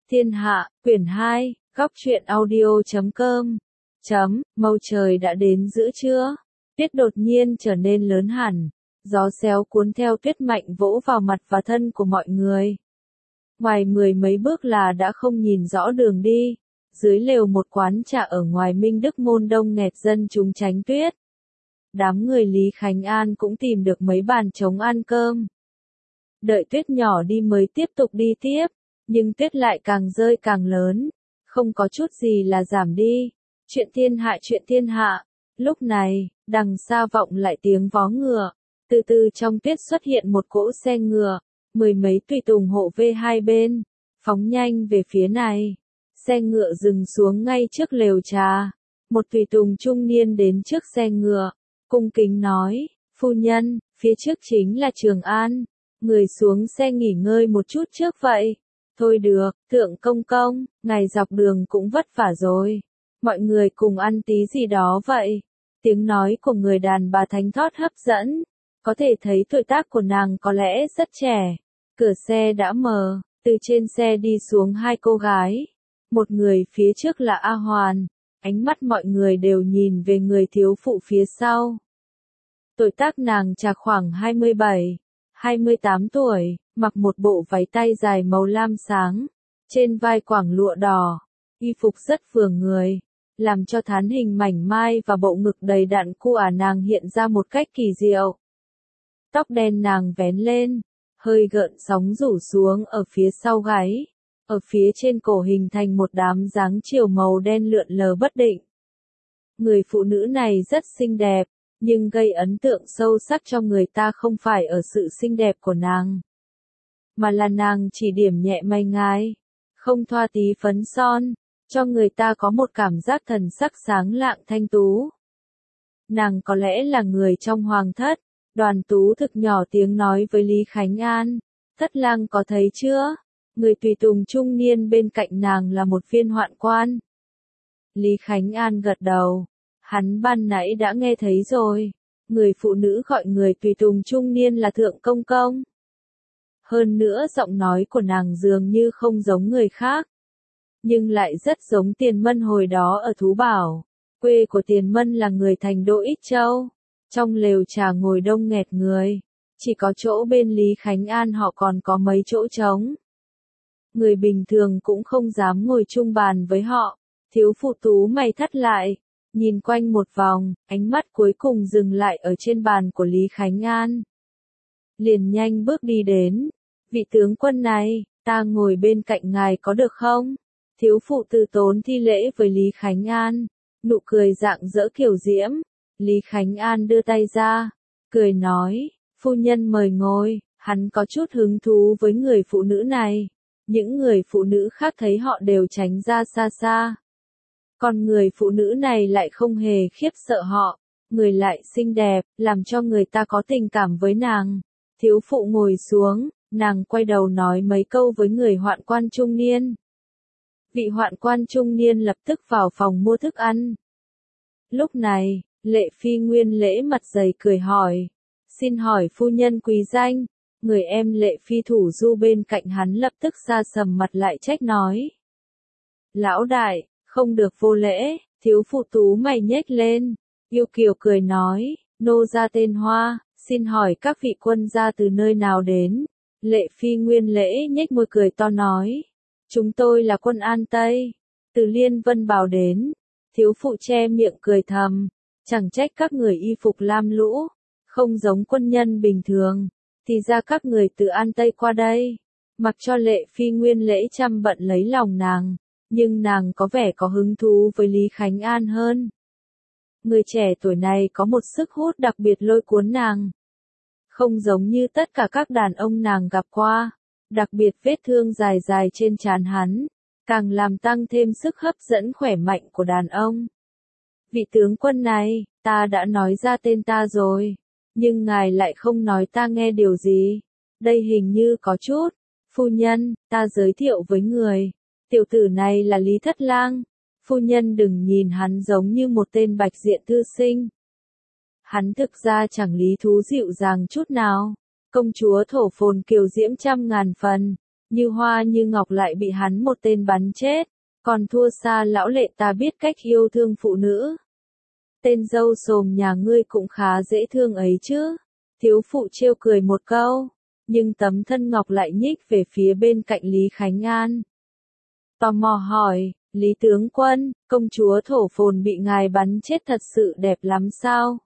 Thiên Hạ, quyển 2, góc truyện audio.com. Màu trời đã đến giữa trưa, tuyết đột nhiên trở nên lớn hẳn, gió xéo cuốn theo tuyết mạnh vỗ vào mặt và thân của mọi người. Ngoài 10 mấy bước là đã không nhìn rõ đường đi, dưới lều một quán trà ở ngoài Minh Đức Môn đông nghẹt dân chúng tránh tuyết. Đám người Lý Khánh An cũng tìm được mấy bàn trống ăn cơm. Đợi tuyết nhỏ đi mới tiếp tục đi tiếp, nhưng tuyết lại càng rơi càng lớn, không có chút gì là giảm đi. Chuyện thiên hạ, lúc này, đằng xa vọng lại tiếng vó ngựa, từ từ trong tuyết xuất hiện một cỗ xe ngựa, 10 mấy tùy tùng hộ vệ hai bên, phóng nhanh về phía này. Xe ngựa dừng xuống ngay trước lều trà, một tùy tùng trung niên đến trước xe ngựa, cung kính nói, phu nhân, phía trước chính là Trường An, người xuống xe nghỉ ngơi một chút trước vậy. Thôi được, Thượng công công, ngày dọc đường cũng vất vả rồi. Mọi người cùng ăn tí gì đó vậy. Tiếng nói của người đàn bà thánh thót hấp dẫn. Có thể thấy tuổi tác của nàng có lẽ rất trẻ. Cửa xe đã mở, từ trên xe đi xuống hai cô gái. Một người phía trước là A Hoàn. Ánh mắt mọi người đều nhìn về người thiếu phụ phía sau. Tuổi tác nàng chạc khoảng 27, 28 tuổi, mặc một bộ váy tay dài màu lam sáng, trên vai quảng lụa đỏ, y phục rất vừa người, làm cho thán hình mảnh mai và bộ ngực đầy đặn của nàng hiện ra một cách kỳ diệu. Tóc đen nàng vén lên, hơi gợn sóng rủ xuống ở phía sau gáy, ở phía trên cổ hình thành một đám dáng chiều màu đen lượn lờ bất định. Người phụ nữ này rất xinh đẹp, nhưng gây ấn tượng sâu sắc cho người ta không phải ở sự xinh đẹp của nàng, mà là nàng chỉ điểm nhẹ mày ngài, không thoa tí phấn son, cho người ta có một cảm giác thần sắc sáng lạng thanh tú. Nàng có lẽ là người trong hoàng thất. Đoàn Tú thực nhỏ tiếng nói với Lý Khánh An, thất lang có thấy chưa? Người tùy tùng trung niên bên cạnh nàng là một viên hoạn quan. Lý Khánh An gật đầu, hắn ban nãy đã nghe thấy rồi, người phụ nữ gọi người tùy tùng trung niên là Thượng công công. Hơn nữa giọng nói của nàng dường như không giống người khác, nhưng lại rất giống Tiền Mân hồi đó ở Thú Bảo. Quê của Tiền Mân là người thành Đô Ích Châu. Trong lều trà ngồi đông nghẹt người, chỉ có chỗ bên Lý Khánh An họ còn có mấy chỗ trống. Người bình thường cũng không dám ngồi chung bàn với họ. Thiếu phụ tú mày thắt lại, nhìn quanh một vòng, ánh mắt cuối cùng dừng lại ở trên bàn của Lý Khánh An. Liền nhanh bước đi đến, vị tướng quân này, ta ngồi bên cạnh ngài có được không? Thiếu phụ từ tốn thi lễ với Lý Khánh An, nụ cười rạng rỡ kiểu diễm. Lý Khánh An đưa tay ra, cười nói, phu nhân mời ngồi. Hắn có chút hứng thú với người phụ nữ này. Những người phụ nữ khác thấy họ đều tránh ra xa xa. Còn người phụ nữ này lại không hề khiếp sợ họ, người lại xinh đẹp, làm cho người ta có tình cảm với nàng. Thiếu phụ ngồi xuống, nàng quay đầu nói mấy câu với người hoạn quan trung niên. Vị hoạn quan trung niên lập tức vào phòng mua thức ăn. Lúc này, Lệ Phi Nguyên lễ mặt dày cười hỏi, xin hỏi phu nhân quý danh. Người em Lệ Phi thủ du bên cạnh hắn lập tức sa sầm mặt lại trách nói. Lão đại, không được vô lễ. Thiếu phụ tú mày nhếch lên, yêu kiều cười nói, nô gia tên Hoa, xin hỏi các vị quân gia từ nơi nào đến. Lệ Phi Nguyên lễ nhếch môi cười to nói, chúng tôi là quân An Tây, từ Liên Vân Bảo đến. Thiếu phụ che miệng cười thầm, chẳng trách các người y phục lam lũ, không giống quân nhân bình thường, thì ra các người từ An Tây qua đây. Mặc cho Lệ Phi Nguyên lễ chăm bận lấy lòng nàng, nhưng nàng có vẻ có hứng thú với Lý Khánh An hơn. Người trẻ tuổi này có một sức hút đặc biệt lôi cuốn nàng. Không giống như tất cả các đàn ông nàng gặp qua, đặc biệt vết thương dài dài trên trán hắn, càng làm tăng thêm sức hấp dẫn khỏe mạnh của đàn ông. Vị tướng quân này, ta đã nói ra tên ta rồi, nhưng ngài lại không nói ta nghe điều gì. Đây hình như có chút. Phu nhân, ta giới thiệu với người. Tiểu tử này là Lý Thất Lang. Phu nhân đừng nhìn hắn giống như một tên bạch diện thư sinh. Hắn thực ra chẳng lý thú dịu dàng chút nào. Công chúa Thổ Phồn kiều diễm trăm ngàn phần. Như Hoa Như Ngọc lại bị hắn một tên bắn chết, còn thua xa lão Lệ ta biết cách yêu thương phụ nữ. Tên dâu xồm nhà ngươi cũng khá dễ thương ấy chứ. Thiếu phụ trêu cười một câu, nhưng tấm thân ngọc lại nhích về phía bên cạnh Lý Khánh An. Tò mò hỏi, Lý tướng quân, công chúa Thổ Phồn bị ngài bắn chết thật sự đẹp lắm sao?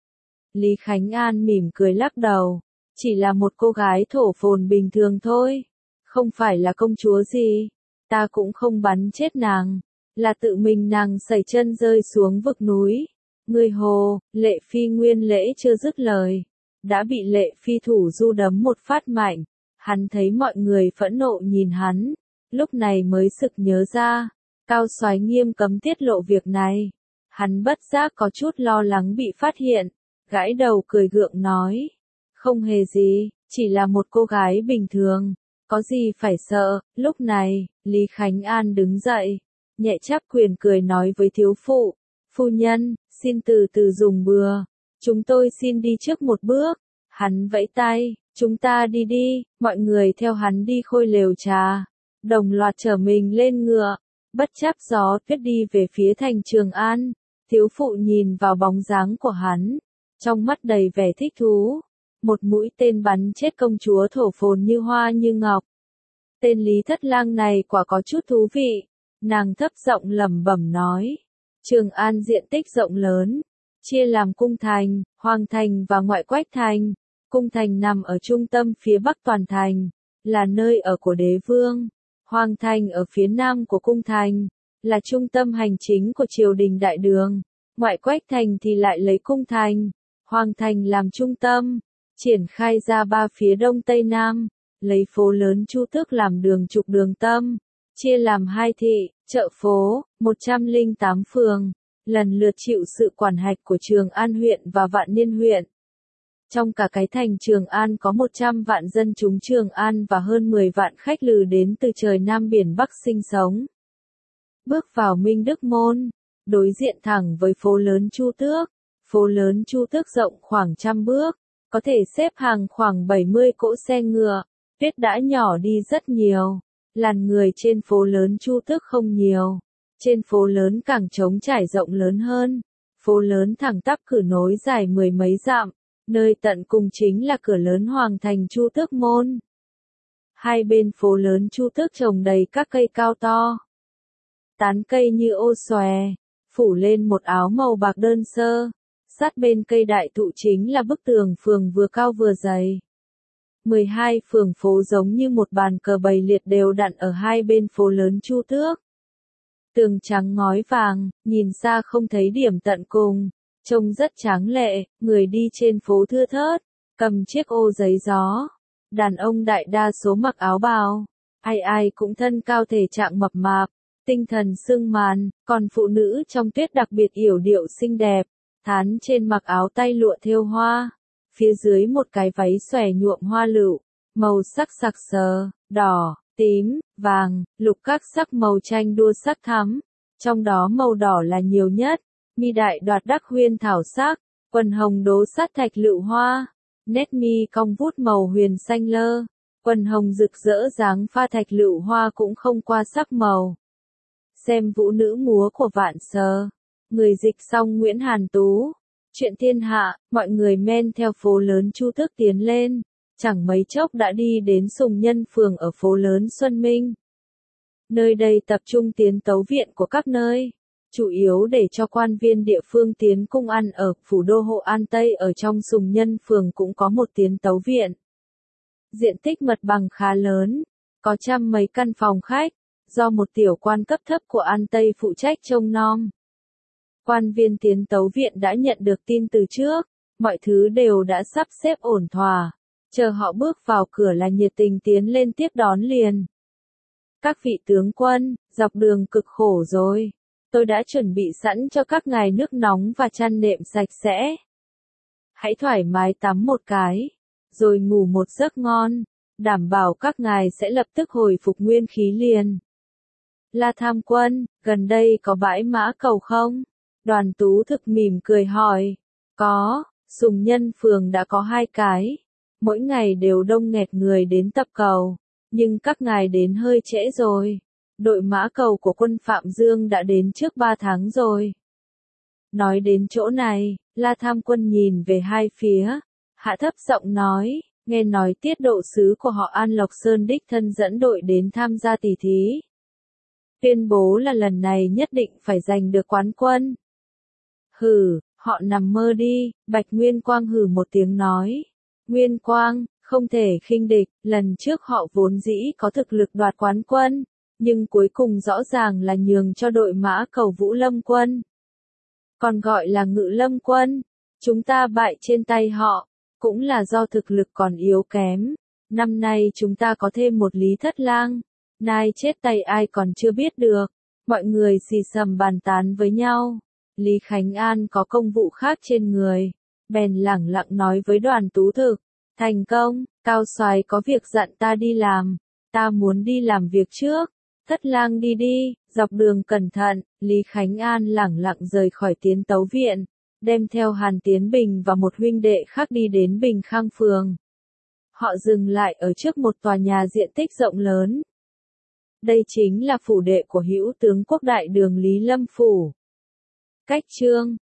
Lý Khánh An mỉm cười lắc đầu, chỉ là một cô gái Thổ Phồn bình thường thôi, không phải là công chúa gì, ta cũng không bắn chết nàng, là tự mình nàng sẩy chân rơi xuống vực núi. Người hồ, Lệ Phi Nguyên Lễ chưa dứt lời, đã bị Lệ Phi thủ du đấm một phát mạnh, hắn thấy mọi người phẫn nộ nhìn hắn, lúc này mới sực nhớ ra, Cao Soái nghiêm cấm tiết lộ việc này, hắn bất giác có chút lo lắng bị phát hiện, gãi đầu cười gượng nói, không hề gì, chỉ là một cô gái bình thường, có gì phải sợ. Lúc này, Lý Khánh An đứng dậy, nhẹ chắp quyền cười nói với thiếu phụ, phu nhân, xin từ từ dùng bữa, chúng tôi xin đi trước một bước. Hắn vẫy tay, chúng ta đi đi, mọi người theo hắn đi Khôi Lều Trà, đồng loạt trở mình lên ngựa, bất chấp gió tuyết đi về phía thành Trường An. Thiếu phụ nhìn vào bóng dáng của hắn, trong mắt đầy vẻ thích thú, một mũi tên bắn chết công chúa Thổ Phồn Như Hoa Như Ngọc. Tên Lý Thất Lang này quả có chút thú vị, nàng thấp giọng lẩm bẩm nói. Trường An diện tích rộng lớn, chia làm cung thành, hoàng thành và ngoại quách thành. Cung thành nằm ở trung tâm phía bắc toàn thành, là nơi ở của đế vương. Hoàng thành ở phía nam của cung thành, là trung tâm hành chính của triều đình đại đường. Ngoại quách thành thì lại lấy cung thành, hoàng thành làm trung tâm, triển khai ra ba phía đông tây nam, lấy phố lớn Chu Tước làm đường trục đường tâm, chia làm hai thị, chợ phố, 108 phường, lần lượt chịu sự quản hạch của Trường An huyện và Vạn Niên huyện. Trong cả cái thành Trường An có 100 vạn dân chúng Trường An và hơn 10 vạn khách lừ đến từ trời Nam biển Bắc sinh sống. Bước vào Minh Đức Môn, đối diện thẳng với phố lớn Chu Tước. Phố lớn Chu Tước rộng khoảng 100 bước, có thể xếp hàng khoảng 70 cỗ xe ngựa. Tuyết đã nhỏ đi rất nhiều, làn người trên phố lớn Chu Tước không nhiều. Trên phố lớn càng trống trải rộng lớn hơn. Phố lớn thẳng tắp cử nối dài mười mấy dặm, nơi tận cùng chính là cửa lớn hoàng thành Chu Tước Môn. Hai bên phố lớn Chu Tước trồng đầy các cây cao to. Tán cây như ô xòe, phủ lên một áo màu bạc đơn sơ. Sát bên cây đại thụ chính là bức tường phường vừa cao vừa dày. 12 phường phố giống như một bàn cờ bày liệt đều đặn ở hai bên phố lớn Chu Tước. Tường trắng ngói vàng, nhìn xa không thấy điểm tận cùng, trông rất tráng lệ, người đi trên phố thưa thớt, cầm chiếc ô giấy gió. Đàn ông đại đa số mặc áo bào, ai ai cũng thân cao thể trạng mập mạp, tinh thần sương màn, còn phụ nữ trong tuyết đặc biệt yểu điệu xinh đẹp, thán trên mặc áo tay lụa thêu hoa, phía dưới một cái váy xòe nhuộm hoa lựu, màu sắc sặc sỡ, đỏ, tím, vàng, lục các sắc màu tranh đua sắc thắm, trong đó màu đỏ là nhiều nhất, mi đại đoạt đắc huyên thảo sắc, quần hồng đố sát thạch lựu hoa, nét mi cong vút màu huyền xanh lơ, quần hồng rực rỡ dáng pha thạch lựu hoa cũng không qua sắc màu. Xem vũ nữ múa của Vạn Sơ, người dịch xong Nguyễn Hàn Tú, chuyện thiên hạ, mọi người men theo phố lớn Chu Tước tiến lên, chẳng mấy chốc đã đi đến Sùng Nhân phường ở phố lớn Xuân Minh. Nơi đây tập trung tiến tấu viện của các nơi, chủ yếu để cho quan viên địa phương tiến cung ăn ở. Phủ đô Hộ An Tây ở trong Sùng Nhân phường cũng có một tiến tấu viện. Diện tích mặt bằng khá lớn, có trăm mấy căn phòng khách, do một tiểu quan cấp thấp của An Tây phụ trách trông nom. Quan viên tiến tấu viện đã nhận được tin từ trước, mọi thứ đều đã sắp xếp ổn thỏa, chờ họ bước vào cửa là nhiệt tình tiến lên tiếp đón liền. Các vị tướng quân, dọc đường cực khổ rồi, tôi đã chuẩn bị sẵn cho các ngài nước nóng và chăn nệm sạch sẽ. Hãy thoải mái tắm một cái, rồi ngủ một giấc ngon, đảm bảo các ngài sẽ lập tức hồi phục nguyên khí liền. La Tham Quân, gần đây có bãi mã cầu không? Đoàn Tú Thực mỉm cười hỏi. Có, Sùng Nhân phường đã có 2 cái. Mỗi ngày đều đông nghẹt người đến tập cầu. Nhưng các ngài đến hơi trễ rồi. Đội mã cầu của quân Phạm Dương đã đến trước 3 tháng rồi. Nói đến chỗ này, La Tham Quân nhìn về hai phía, hạ thấp giọng nói, nghe nói tiết độ sứ của họ An Lộc Sơn đích thân dẫn đội đến tham gia tỷ thí. Tuyên bố là lần này nhất định phải giành được quán quân. Hừ, họ nằm mơ đi, Bạch Nguyên Quang hừ một tiếng nói. Nguyên Quang, không thể khinh địch, lần trước họ vốn dĩ có thực lực đoạt quán quân, nhưng cuối cùng rõ ràng là nhường cho đội mã cầu Vũ Lâm quân. Còn gọi là Ngự Lâm quân, chúng ta bại trên tay họ, cũng là do thực lực còn yếu kém. Năm nay chúng ta có thêm một Lý Thất Lang, nay chết tay ai còn chưa biết được. Mọi người xì xầm bàn tán với nhau. Lý Khánh An có công vụ khác trên người, bèn lẳng lặng nói với Đoàn Tú Thực, thành công, Cao Soái có việc dặn ta đi làm, ta muốn đi làm việc trước. Thất Lang đi đi, dọc đường cẩn thận. Lý Khánh An lẳng lặng rời khỏi Tiến Tấu viện, đem theo Hàn Tiến Bình và một huynh đệ khác đi đến Bình Khang phường. Họ dừng lại ở trước một tòa nhà diện tích rộng lớn. Đây chính là phủ đệ của hữu tướng quốc đại đường Lý Lâm Phủ. Cách chương